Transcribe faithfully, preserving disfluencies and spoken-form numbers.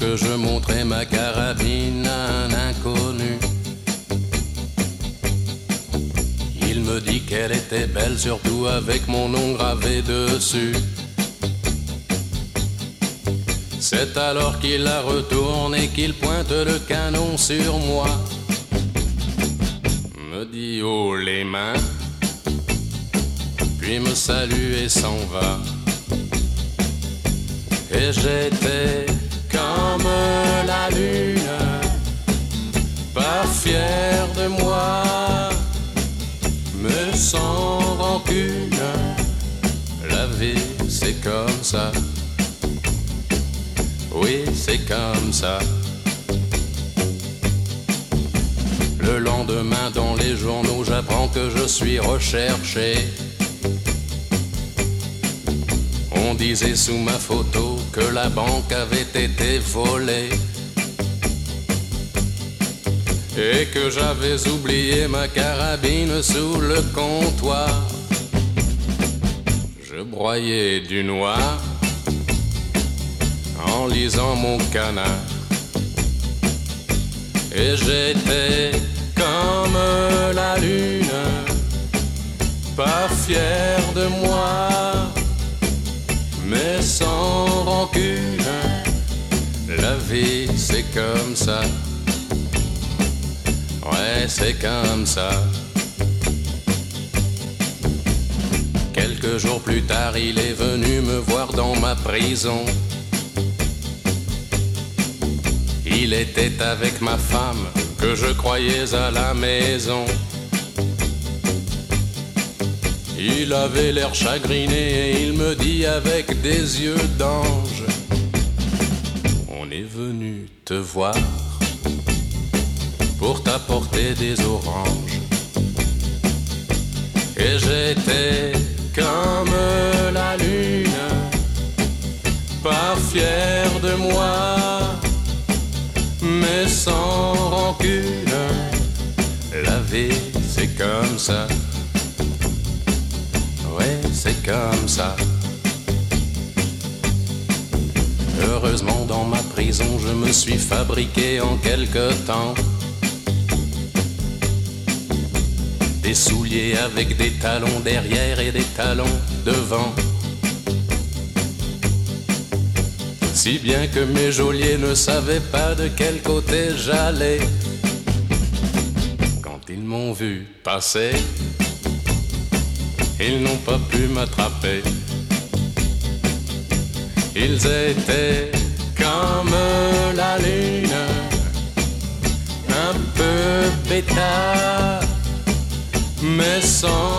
que je montrais ma carabine à un inconnu. Il me dit qu'elle était belle, surtout avec mon nom gravé dessus. C'est alors qu'il la retourne et qu'il pointe le canon sur moi. Me dit haut les mains, puis me salue et s'en va. Et j'étais comme la lune, pas fier de moi, mais sans rancune. La vie c'est comme ça, oui c'est comme ça. Le lendemain dans les journaux j'apprends que je suis recherché. On disait sous ma photo que la banque avait été volée et que j'avais oublié ma carabine sous le comptoir. Je broyais du noir en lisant mon canard et j'étais comme la lune, pas fier de moi, mais sans rancune. La vie c'est comme ça, ouais c'est comme ça. Quelques jours plus tard il est venu me voir dans ma prison. Il était avec ma femme que je croyais à la maison. Il avait l'air chagriné et il me dit avec des yeux d'ange: on est venu te voir pour t'apporter des oranges. Et j'étais comme la lune, pas fier de moi, mais sans rancune. La vie c'est comme ça, ouais, c'est comme ça. Heureusement dans ma prison je me suis fabriqué en quelque temps des souliers avec des talons derrière et des talons devant, si bien que mes geôliers ne savaient pas de quel côté j'allais. Quand ils m'ont vu passer, ils n'ont pas pu m'attraper. Ils étaient comme la lune, un peu bêta, mais sans